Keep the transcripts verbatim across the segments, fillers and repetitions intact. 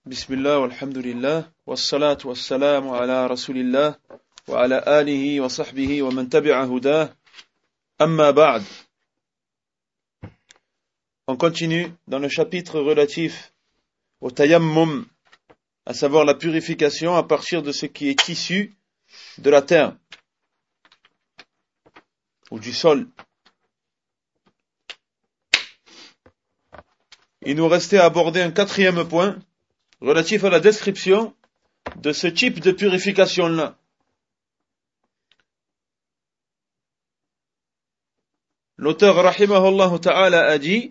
Bismillah, walhamdulillah, wassalatu wassalamu ala rasulillah, wa ala alihi wa sahbihi wa man tabi'a hudah, amma ba'd. On continue dans le chapitre relatif au tayammum, à savoir la purification à partir de ce qui est issu de la terre ou du sol. Il nous restait à aborder un quatrième point relatif à la description de ce type de purification-là. L'auteur rahimahullah ta'ala a dit,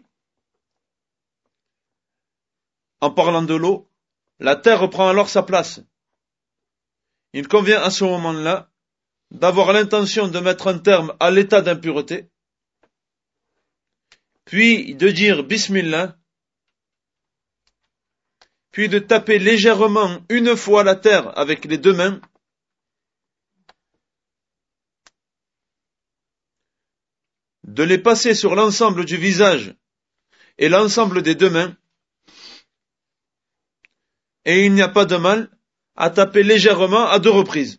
en parlant de l'eau, la terre reprend alors sa place. Il convient à ce moment-là d'avoir l'intention de mettre un terme à l'état d'impureté, puis de dire Bismillah, puis de taper légèrement une fois la terre avec les deux mains, de les passer sur l'ensemble du visage et l'ensemble des deux mains, et il n'y a pas de mal à taper légèrement à deux reprises.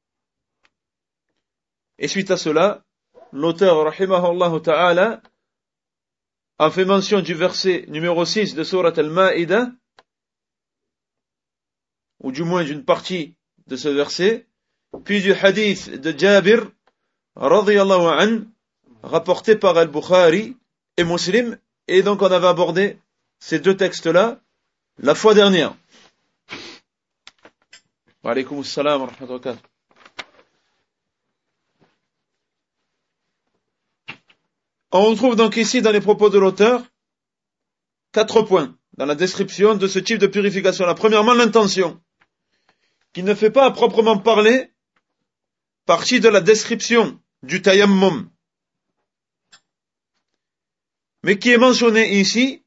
Et suite à cela, l'auteur rahimahullah ta'ala a fait mention du verset numéro six de Surat Al-Ma'idah, ou du moins d'une partie de ce verset, puis du hadith de Jabir, radiyallahu an, rapporté par Al-Bukhari et Muslim, et donc on avait abordé ces deux textes-là la fois dernière. Wa alaykum assalam wa rahmatullahi wa barakatuh. On retrouve donc ici dans les propos de l'auteur quatre points dans la description de ce type de purification. La premièrement, l'intention, qui ne fait pas à proprement parler partie de la description du tayammum, mais qui est mentionnée ici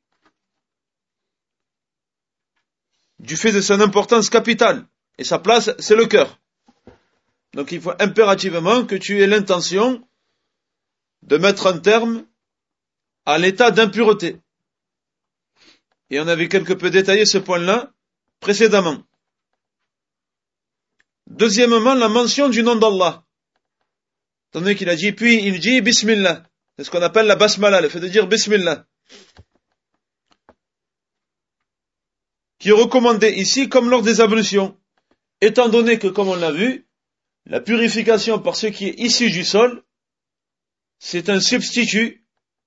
du fait de son importance capitale, et sa place, c'est le cœur. Donc il faut impérativement que tu aies l'intention de mettre un terme à l'état d'impureté. Et on avait quelque peu détaillé ce point-là précédemment. Deuxièmement, la mention du nom d'Allah. Étant donné qu'il a dit, puis il dit Bismillah. C'est ce qu'on appelle la basmala, le fait de dire Bismillah. Qui est recommandé ici comme lors des ablutions. Étant donné que, comme on l'a vu, la purification par ce qui est issu du sol, c'est un substitut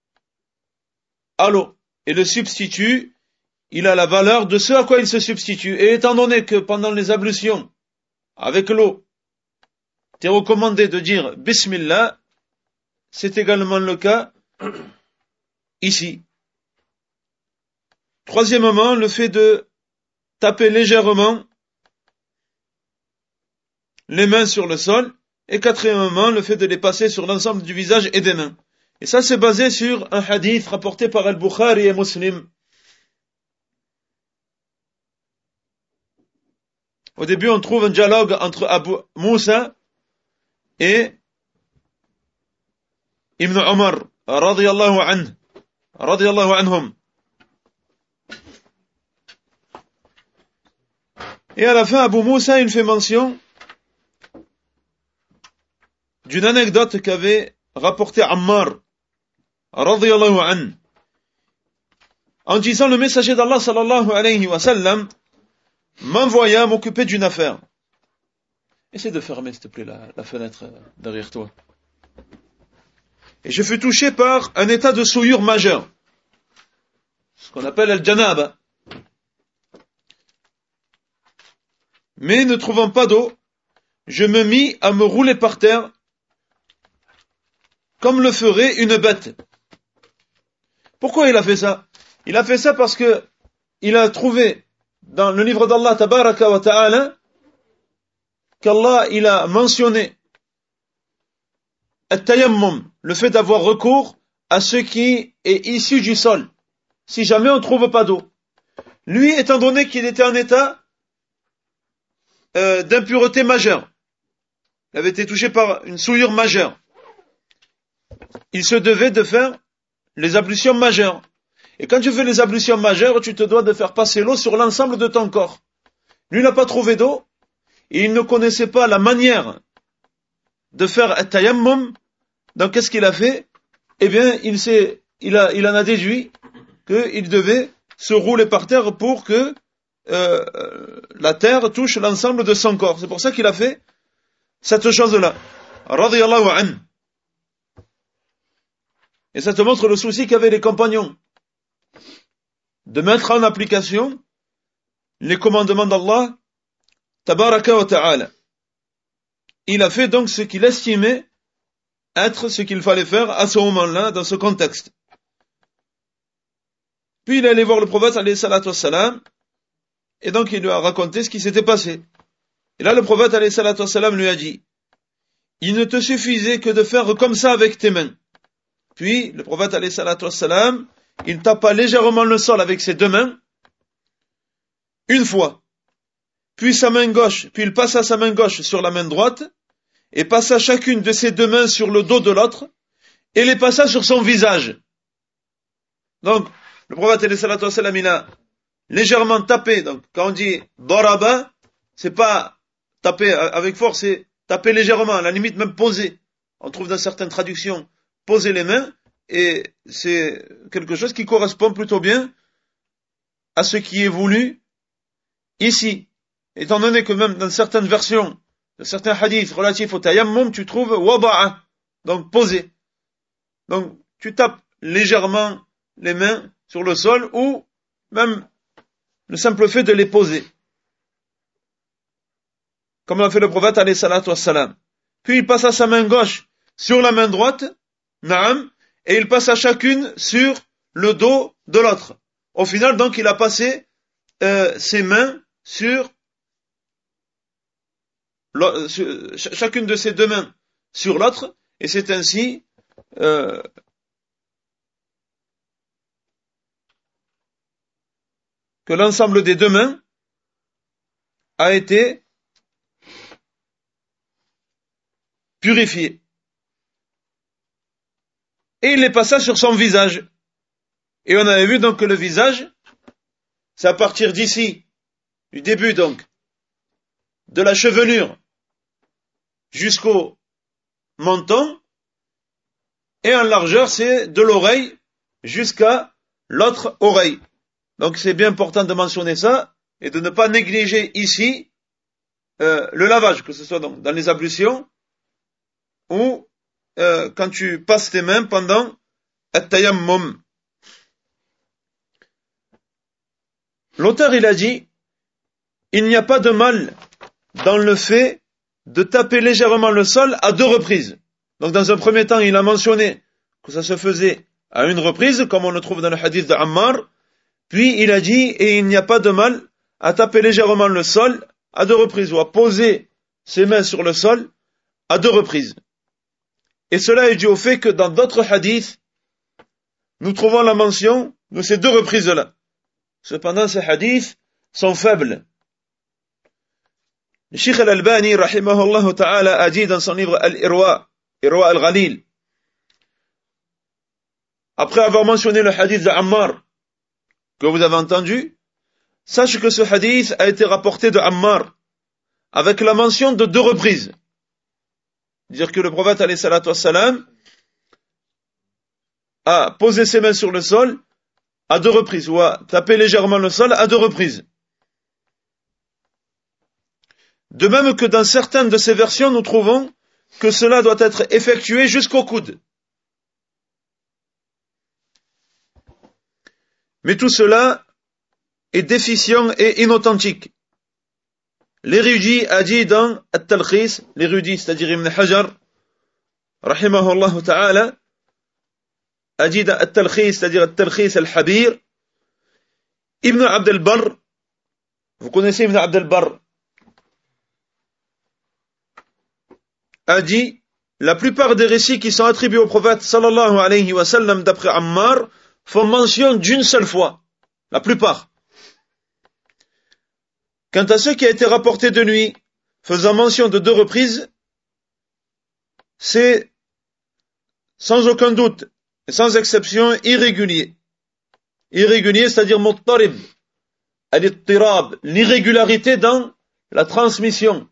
à l'eau. Et le substitut, il a la valeur de ce à quoi il se substitue. Et étant donné que pendant les ablutions, avec l'eau, t'es recommandé de dire Bismillah, c'est également le cas ici. Troisièmement, le fait de taper légèrement les mains sur le sol. Et quatrièmement, le fait de les passer sur l'ensemble du visage et des mains. Et ça, c'est basé sur un hadith rapporté par Al-Bukhari et Muslim. Au début, on trouve un dialogue entre Abu Moussa et Ibn Omar, radiyallahu anhu, radiyallahu anhum. Et à la fin, Abu Moussa, il fait mention d'une anecdote qu'avait rapporté Ammar, radiyallahu anhu, en disant le messager d'Allah, sallallahu alayhi wa sallam, m'envoya m'occuper d'une affaire. Essaie de fermer, s'il te plaît, la, la fenêtre derrière toi. Et je fus touché par un état de souillure majeure, ce qu'on appelle al-janaba. Mais ne trouvant pas d'eau, je me mis à me rouler par terre, comme le ferait une bête. Pourquoi il a fait ça? Il a fait ça parce que il a trouvé dans le livre d'Allah tabaraka wa ta'ala qu'Allah il a mentionné at-tayammum, le fait d'avoir recours à ce qui est issu du sol, si jamais on ne trouve pas d'eau. Lui, étant donné qu'il était en état euh, d'impureté majeure, il avait été touché par une souillure majeure, il se devait de faire les ablutions majeures. Et quand tu fais les ablutions majeures, tu te dois de faire passer l'eau sur l'ensemble de ton corps. Lui n'a pas trouvé d'eau, et il ne connaissait pas la manière de faire at-tayammum. Donc qu'est-ce qu'il a fait? Eh bien, il s'est, il a, il en a déduit qu'il devait se rouler par terre pour que euh, la terre touche l'ensemble de son corps. C'est pour ça qu'il a fait cette chose-là. Radiyallahu anhu. Et ça te montre le souci qu'avaient les compagnons de mettre en application les commandements d'Allah tabaraka wa ta'ala. Il a fait donc ce qu'il estimait être ce qu'il fallait faire à ce moment-là, dans ce contexte. Puis il est allé voir le prophète alayhi salatu wassalam, et donc il lui a raconté ce qui s'était passé. Et là le prophète alayhi salatu wassalam lui a dit, il ne te suffisait que de faire comme ça avec tes mains. Puis le prophète alayhi salatu wassalam, il tapa légèrement le sol avec ses deux mains, une fois. Puis sa main gauche, puis il passa sa main gauche sur la main droite, et passa chacune de ses deux mains sur le dos de l'autre, et les passa sur son visage. Donc, le prophète alayhi salatu wassalam, il a légèrement tapé. Donc, quand on dit daraba, c'est pas taper avec force, c'est taper légèrement, à la limite même poser. On trouve dans certaines traductions poser les mains, et c'est quelque chose qui correspond plutôt bien à ce qui est voulu ici. Étant donné que même dans certaines versions, dans certains hadiths relatifs au tayammum, tu trouves wada'a, donc poser. Donc, tu tapes légèrement les mains sur le sol, ou même le simple fait de les poser. Comme l'a fait le prophète alayhi salatu wassalam. Puis il passe à sa main gauche sur la main droite, na'am, et il passe à chacune sur le dos de l'autre. Au final, donc, il a passé euh, ses mains sur, sur chacune de ses deux mains sur l'autre, et c'est ainsi euh, que l'ensemble des deux mains a été purifié. Et il les passa sur son visage. Et on avait vu donc que le visage, c'est à partir d'ici, du début donc, de la chevelure jusqu'au menton, et en largeur, c'est de l'oreille jusqu'à l'autre oreille. Donc c'est bien important de mentionner ça, et de ne pas négliger ici euh, le lavage, que ce soit donc dans les ablutions, ou euh, quand tu passes tes mains pendant at-tayammum. L'auteur, il a dit, il n'y a pas de mal dans le fait de taper légèrement le sol à deux reprises. Donc dans un premier temps, il a mentionné que ça se faisait à une reprise, comme on le trouve dans le hadith de Ammar. Puis il a dit, et il n'y a pas de mal à taper légèrement le sol à deux reprises, ou à poser ses mains sur le sol à deux reprises. Et cela est dû au fait que dans d'autres hadiths, nous trouvons la mention de ces deux reprises-là. Cependant, ces hadiths sont faibles. Le Cheikh Al-Albani, rahimahullah ta'ala, a dit dans son livre Al-Irwa, Irwa Al-Ghalil, après avoir mentionné le hadith de Ammar, que vous avez entendu, sache que ce hadith a été rapporté de Ammar, avec la mention de deux reprises. Dire que le prophète alayhi salatu wassalam a posé ses mains sur le sol à deux reprises, ou a tapé légèrement le sol à deux reprises. De même que dans certaines de ces versions, nous trouvons que cela doit être effectué jusqu'au coude. Mais tout cela est déficient et inauthentique. L'érudit a dit dans At-Talkhis, l'érudit, c'est-à-dire Ibn Hajar, rahimahullah ta'ala, a dit dans At-Talkhis, c'est-à-dire At-Talkhis al-Habir, Ibn Abd al-Barr, vous connaissez Ibn Abd al-Barr, a dit, la plupart des récits qui sont attribués au prophète sallallahu alayhi wa sallam d'après Ammar font mention d'une seule fois. La plupart. Quant à ce qui a été rapporté de lui, faisant mention de deux reprises, c'est sans aucun doute et sans exception irrégulier. irrégulier, c'est-à-dire muttarib, al-ittirab, l'irrégularité dans la transmission.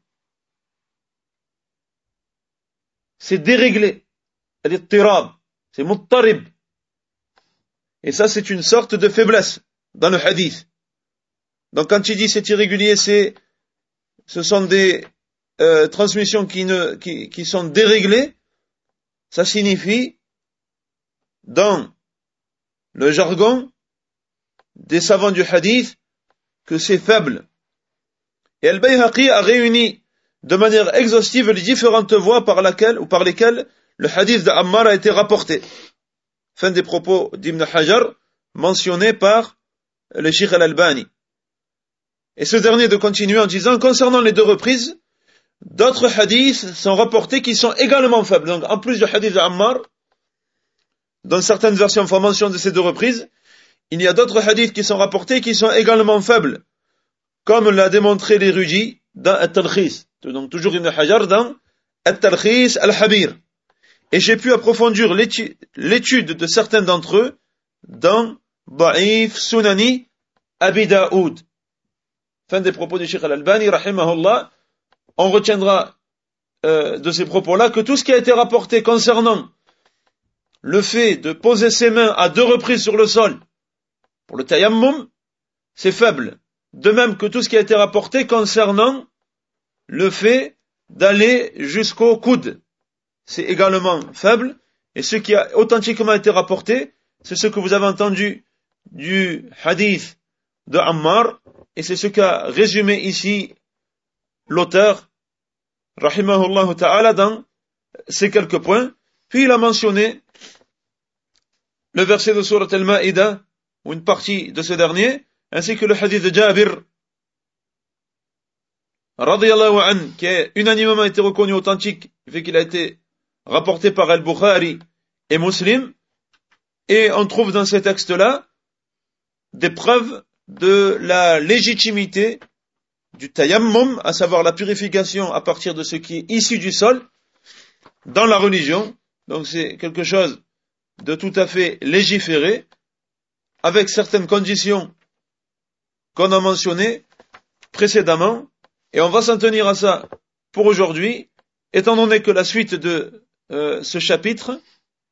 C'est déréglé, al-ittirab, c'est muttarib. Et ça, c'est une sorte de faiblesse dans le hadith. Donc quand il dit c'est irrégulier, c'est, ce sont des euh, transmissions qui, ne, qui, qui sont déréglées, ça signifie, dans le jargon des savants du hadith, que c'est faible. Et Al-Bayhaqi a réuni de manière exhaustive les différentes voies par, laquelle, ou par lesquelles le hadith d'Ammar a été rapporté. Fin des propos d'Ibn Hajar, mentionnés par le Cheikh Al-Albani. Et ce dernier de continuer en disant, concernant les deux reprises, d'autres hadiths sont rapportés qui sont également faibles. Donc, en plus du hadith d'Ammar, dans certaines versions font mention de ces deux reprises, il y a d'autres hadiths qui sont rapportés qui sont également faibles, comme l'a démontré l'érudit dans At-Talkhis. Donc, toujours Ibn Hajar dans At-Talkhis Al-Habir. Et j'ai pu approfondir l'étude de certains d'entre eux dans Da'if Sunani Abi Daoud. Fin des propos du Cheikh Al-Albani, rahimahullah. On retiendra euh, de ces propos-là que tout ce qui a été rapporté concernant le fait de poser ses mains à deux reprises sur le sol pour le tayammum, c'est faible. De même que tout ce qui a été rapporté concernant le fait d'aller jusqu'au coude, c'est également faible. Et ce qui a authentiquement été rapporté, c'est ce que vous avez entendu du hadith de Ammar, et c'est ce qu'a résumé ici l'auteur, rahimahullah ta'ala, dans ces quelques points. Puis il a mentionné le verset de Surat Al-Ma'idah, ou une partie de ce dernier, ainsi que le hadith de Jabir, radiyallahu anhu, qui a unanimement été reconnu authentique, vu qu'il a été rapporté par Al-Bukhari et Muslim, et on trouve dans ces textes-là des preuves de la légitimité du tayammum, à savoir la purification à partir de ce qui est issu du sol, dans la religion. Donc c'est quelque chose de tout à fait légiféré, avec certaines conditions qu'on a mentionnées précédemment, et on va s'en tenir à ça pour aujourd'hui, étant donné que la suite de euh, ce chapitre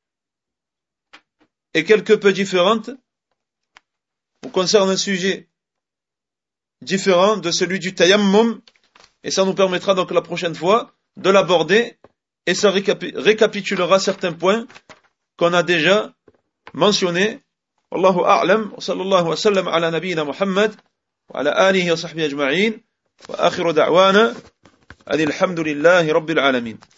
est quelque peu différente, ou concerne un sujet différent de celui du tayammum, et ça nous permettra donc la prochaine fois de l'aborder, et ça récapi- récapitulera certains points qu'on a déjà mentionnés. Wallahu a'lam, wa sallallahu wa sallam ala nabiyyina Muhammad, wa ala alihi wa sahbihi ajma'in, wa akhiru da'wana, alhamdulillahi rabbil alamin.